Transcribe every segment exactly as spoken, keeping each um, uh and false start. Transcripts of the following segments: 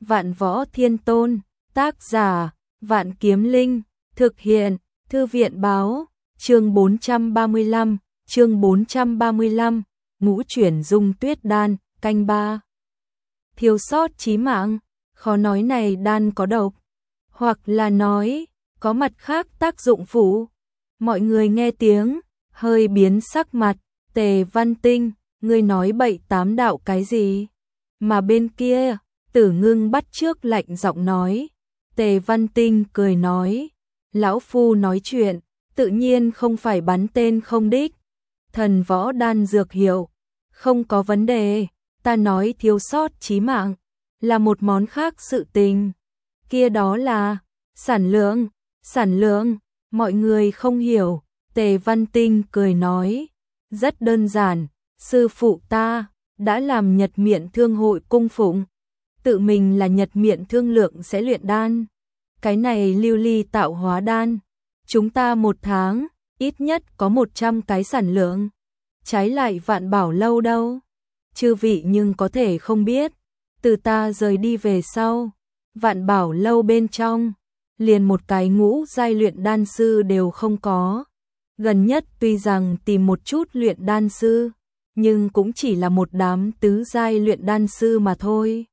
Vạn Võ Thiên Tôn, tác giả, Vạn Kiếm Linh, thực hiện, Thư viện báo, chương bốn trăm ba mươi lăm, chương bốn trăm ba mươi lăm, ngũ chuyển dung tuyết đan, canh ba. Thiếu sót chí mạng, khó nói này đan có độc, hoặc là nói, có mặt khác tác dụng phụ. Mọi người nghe tiếng, hơi biến sắc mặt, Tề Văn Tinh, ngươi nói bậy tám đạo cái gì? Mà bên kia, Tử Ngưng bắt trước lạnh giọng nói. Tề Văn Tinh cười nói, lão phu nói chuyện, tự nhiên không phải bắn tên không đích. Thần võ đan dược hiệu, không có vấn đề, ta nói thiếu sót chí mạng, là một món khác sự tình. Kia đó là, sản lượng, sản lượng, mọi người không hiểu. Tề Văn Tinh cười nói, rất đơn giản, sư phụ ta đã làm Nhật Miện Thương hội cung phụng, tự mình là Nhật Miện Thương lượng sẽ luyện đan. Cái này lưu ly tạo hóa đan, chúng ta một tháng, ít nhất có một trăm cái sản lượng. Trái lại Vạn Bảo Lâu đâu? Chư vị nhưng có thể không biết, từ ta rời đi về sau, Vạn Bảo Lâu bên trong, liền một cái ngũ giai luyện đan sư đều không có. Gần nhất tuy rằng tìm một chút luyện đan sư, nhưng cũng chỉ là một đám tứ giai luyện đan sư mà thôi.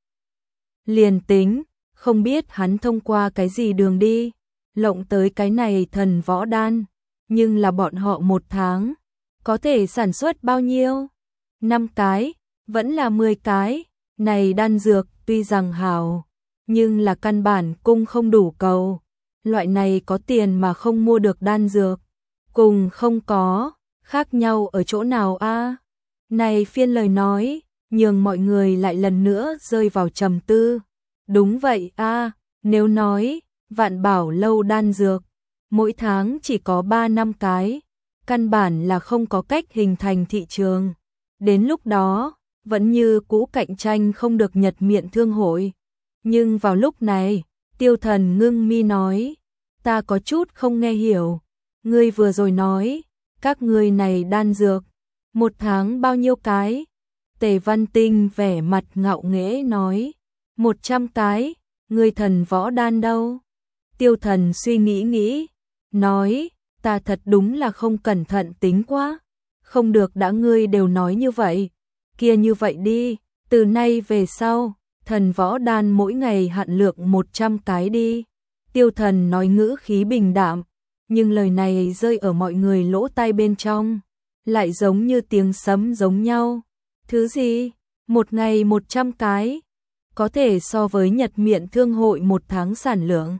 Liền tính, không biết hắn thông qua cái gì đường đi, lộng tới cái này thần võ đan, nhưng là bọn họ một tháng, có thể sản xuất bao nhiêu? Năm cái, vẫn là mười cái, này đan dược tuy rằng hảo, nhưng là căn bản cung không đủ cầu. Loại này có tiền mà không mua được đan dược, cùng không có, khác nhau ở chỗ nào a? À? Này phiên lời nói, nhường mọi người lại lần nữa rơi vào trầm tư. Đúng vậy a, à, nếu nói, Vạn Bảo Lâu đan dược, mỗi tháng chỉ có ba năm cái, căn bản là không có cách hình thành thị trường. Đến lúc đó, vẫn như cũ cạnh tranh không được Nhật Miện Thương hội. Nhưng vào lúc này, Tiêu Thần ngưng mi nói, ta có chút không nghe hiểu. Ngươi vừa rồi nói, các ngươi này đan dược, một tháng bao nhiêu cái? Tề Văn Tinh vẻ mặt ngạo nghễ nói, một trăm cái, ngươi thần võ đan đâu? Tiêu Thần suy nghĩ nghĩ, nói, ta thật đúng là không cẩn thận tính quá. Không được đã ngươi đều nói như vậy, kia như vậy đi, từ nay về sau, thần võ đan mỗi ngày hạn lượng một trăm cái đi. Tiêu Thần nói ngữ khí bình đạm, nhưng lời này rơi ở mọi người lỗ tai bên trong, lại giống như tiếng sấm giống nhau. Thứ gì? Một ngày một trăm cái? Có thể so với Nhật Miện Thương hội một tháng sản lượng.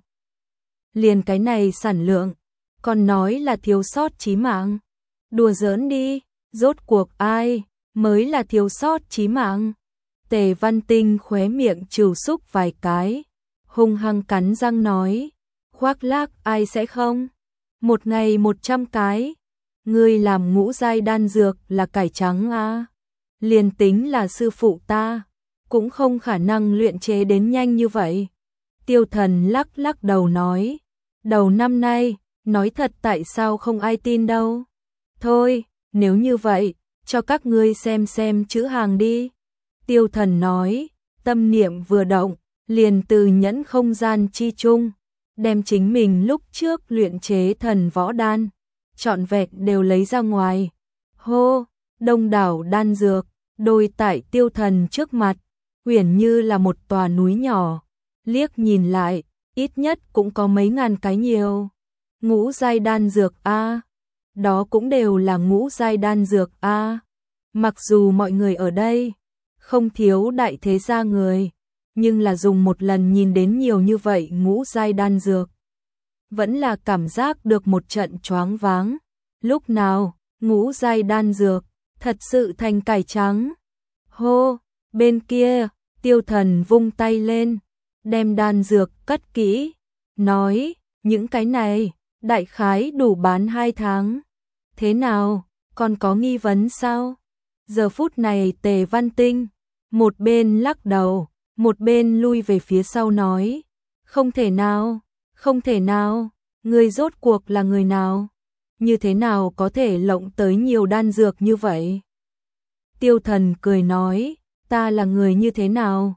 Liền cái này sản lượng, còn nói là thiếu sót chí mạng. Đùa giỡn đi, rốt cuộc ai mới là thiếu sót chí mạng? Tề Văn Tinh khóe miệng trừ xúc vài cái, hung hăng cắn răng nói, khoác lác ai sẽ không? Một ngày một trăm cái, ngươi làm ngũ giai đan dược là cải trắng à? Liền tính là sư phụ ta, cũng không khả năng luyện chế đến nhanh như vậy. Tiêu Thần lắc lắc đầu nói, đầu năm nay, nói thật tại sao không ai tin đâu. Thôi, nếu như vậy, cho các ngươi xem xem chữ hàng đi. Tiêu Thần nói, tâm niệm vừa động, liền từ nhẫn không gian chi chung, đem chính mình lúc trước luyện chế thần võ đan, trọn vẹn đều lấy ra ngoài. Hô, đông đảo đan dược, đôi tại Tiêu Thần trước mặt, uyển như là một tòa núi nhỏ, liếc nhìn lại, ít nhất cũng có mấy ngàn cái nhiều. Ngũ giai đan dược a, đó cũng đều là ngũ giai đan dược a. Mặc dù mọi người ở đây không thiếu đại thế gia người, nhưng là dùng một lần nhìn đến nhiều như vậy ngũ giai đan dược, vẫn là cảm giác được một trận choáng váng. Lúc nào, ngũ giai đan dược, thật sự thành cải trắng. Hô, bên kia, Tiêu Thần vung tay lên, đem đan dược cất kỹ, nói, những cái này, đại khái đủ bán hai tháng. Thế nào, còn có nghi vấn sao? Giờ phút này Tề Văn Tinh, một bên lắc đầu, một bên lui về phía sau nói, không thể nào, không thể nào, người rốt cuộc là người nào? Như thế nào có thể lộng tới nhiều đan dược như vậy? Tiêu Thần cười nói, ta là người như thế nào?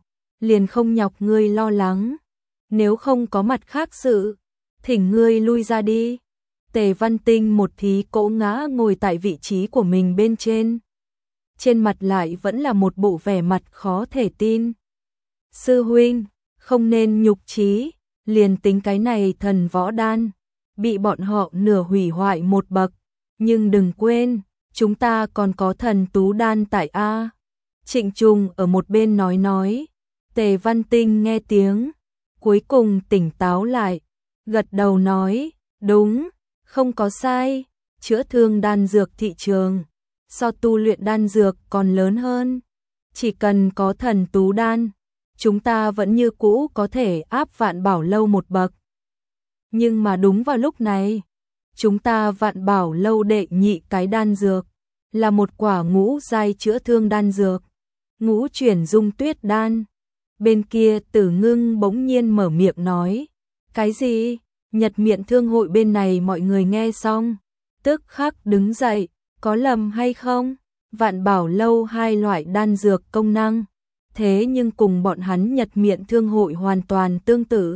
liền không nhọc ngươi lo lắng. Nếu không có mặt khác sự, thỉnh ngươi lui ra đi. Tề Văn Tinh một thí cỗ ngã ngồi tại vị trí của mình bên trên. Trên mặt lại vẫn là một bộ vẻ mặt khó thể tin. Sư huynh, không nên nhục chí, liền tính cái này thần võ đan, bị bọn họ nửa hủy hoại một bậc. Nhưng đừng quên, chúng ta còn có thần tú đan tại A. Trịnh Trùng ở một bên nói nói. Tề Văn Tinh nghe tiếng, cuối cùng tỉnh táo lại, gật đầu nói, đúng, không có sai, chữa thương đan dược thị trường, so tu luyện đan dược còn lớn hơn. Chỉ cần có thần tú đan, chúng ta vẫn như cũ có thể áp Vạn Bảo Lâu một bậc. Nhưng mà đúng vào lúc này, chúng ta Vạn Bảo Lâu đệ nhị cái đan dược, là một quả ngũ giai chữa thương đan dược, ngũ chuyển dung tuyết đan. Bên kia Tử Ngưng bỗng nhiên mở miệng nói, cái gì? Nhật Miện Thương hội bên này mọi người nghe xong, tức khắc đứng dậy, có lầm hay không? Vạn Bảo Lâu hai loại đan dược công năng, thế nhưng cùng bọn hắn Nhật Miện Thương hội hoàn toàn tương tự.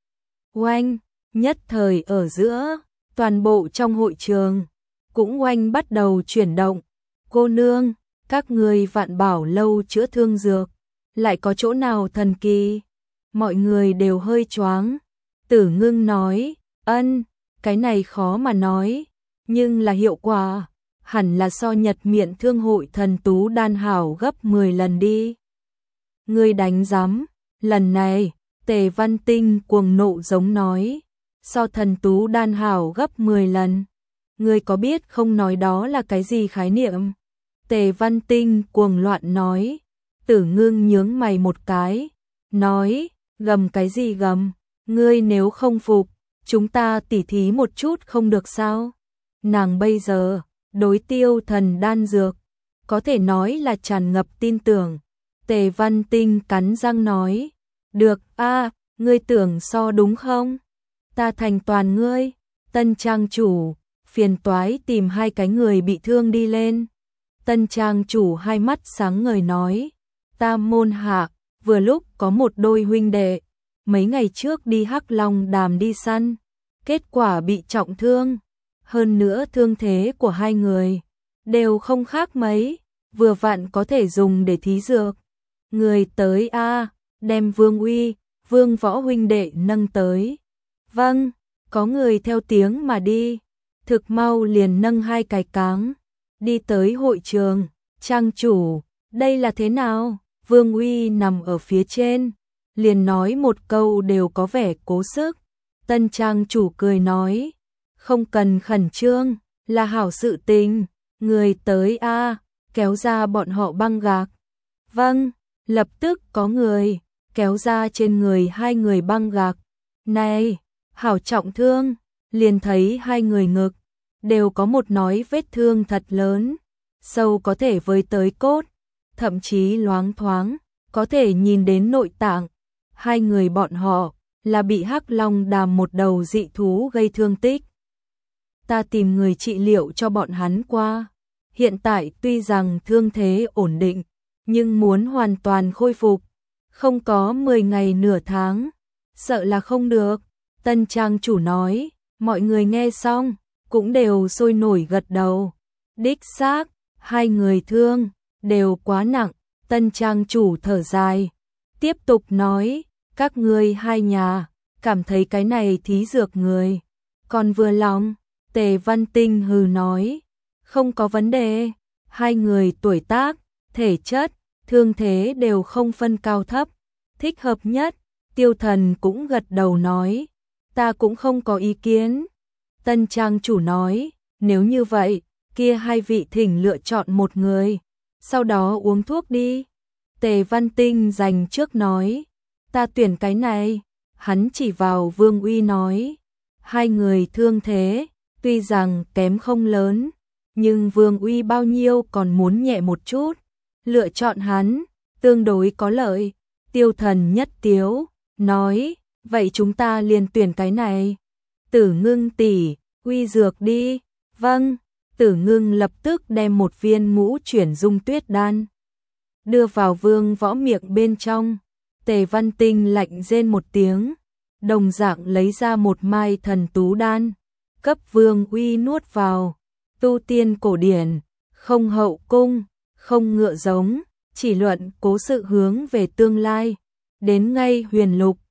Oanh, nhất thời ở giữa, toàn bộ trong hội trường, cũng oanh bắt đầu chuyển động. Cô nương, các người Vạn Bảo Lâu chữa thương dược, lại có chỗ nào thần kỳ? Mọi người đều hơi choáng. Tử Ngưng nói, ân, cái này khó mà nói, nhưng là hiệu quả, hẳn là so Nhật Miện Thương hội thần tú đan hảo gấp mười lần đi. Ngươi đánh giám, lần này, Tề Văn Tinh cuồng nộ giống nói, so thần tú đan hảo gấp mười lần. Ngươi có biết không nói đó là cái gì khái niệm? Tề Văn Tinh cuồng loạn nói. Tử Ngưng nhướng mày một cái, nói, gầm cái gì gầm, ngươi nếu không phục, chúng ta tỉ thí một chút không được sao? Nàng bây giờ, đối tiêu thần đan dược, có thể nói là tràn ngập tin tưởng. Tề Văn Tinh cắn răng nói, được a, ngươi tưởng so đúng không? Ta thành toàn ngươi. Tân trang chủ, phiền toái tìm hai cái người bị thương đi lên. Tân trang chủ hai mắt sáng ngời nói, Tam môn hạ, vừa lúc có một đôi huynh đệ, mấy ngày trước đi Hắc Long Đàm đi săn, kết quả bị trọng thương, hơn nữa thương thế của hai người đều không khác mấy, vừa vặn có thể dùng để thí dược. Người tới a, đem Vương Uy, Vương Võ huynh đệ nâng tới. Vâng, có người theo tiếng mà đi, thực mau liền nâng hai cái cáng, đi tới hội trường. Trang chủ, đây là thế nào? Vương Uy nằm ở phía trên, liền nói một câu đều có vẻ cố sức. Tân trang chủ cười nói, không cần khẩn trương, là hảo sự tình, người tới a, kéo ra bọn họ băng gạc. Vâng, lập tức có người kéo ra trên người hai người băng gạc. Này, hảo trọng thương, liền thấy hai người ngực đều có một nói vết thương thật lớn, sâu có thể với tới cốt, thậm chí loáng thoáng có thể nhìn đến nội tạng. Hai người bọn họ là bị Hắc Long Đàm một đầu dị thú gây thương tích. Ta tìm người trị liệu cho bọn hắn qua. Hiện tại tuy rằng thương thế ổn định, nhưng muốn hoàn toàn khôi phục, không có mười ngày nửa tháng, sợ là không được. Tân trang chủ nói, mọi người nghe xong, cũng đều sôi nổi gật đầu. Đích xác, hai người thương, đều quá nặng. Tân trang chủ thở dài, tiếp tục nói, các ngươi hai nhà, cảm thấy cái này thí dược người còn vừa lòng. Tề Văn Tinh hừ nói, không có vấn đề, hai người tuổi tác, thể chất, thương thế đều không phân cao thấp, thích hợp nhất. Tiêu Thần cũng gật đầu nói, ta cũng không có ý kiến. Tân trang chủ nói, nếu như vậy, kia hai vị thỉnh lựa chọn một người, sau đó uống thuốc đi. Tề Văn Tinh dành trước nói, ta tuyển cái này. Hắn chỉ vào Vương Uy nói, hai người thương thế, tuy rằng kém không lớn, nhưng Vương Uy bao nhiêu còn muốn nhẹ một chút, lựa chọn hắn, tương đối có lợi. Tiêu Thần nhất tiếu, nói, vậy chúng ta liền tuyển cái này. Tử Ngưng tỷ, uy dược đi. Vâng. Tử Ngưng lập tức đem một viên ngũ chuyển dung tuyết đan đưa vào Vương Võ miệng bên trong. Tề Văn Tinh lạnh rên một tiếng, đồng dạng lấy ra một mai thần tú đan, cấp Vương Uy nuốt vào. Tu tiên cổ điển, không hậu cung, không ngựa giống, chỉ luận cố sự hướng về tương lai. Đến ngay huyền lục,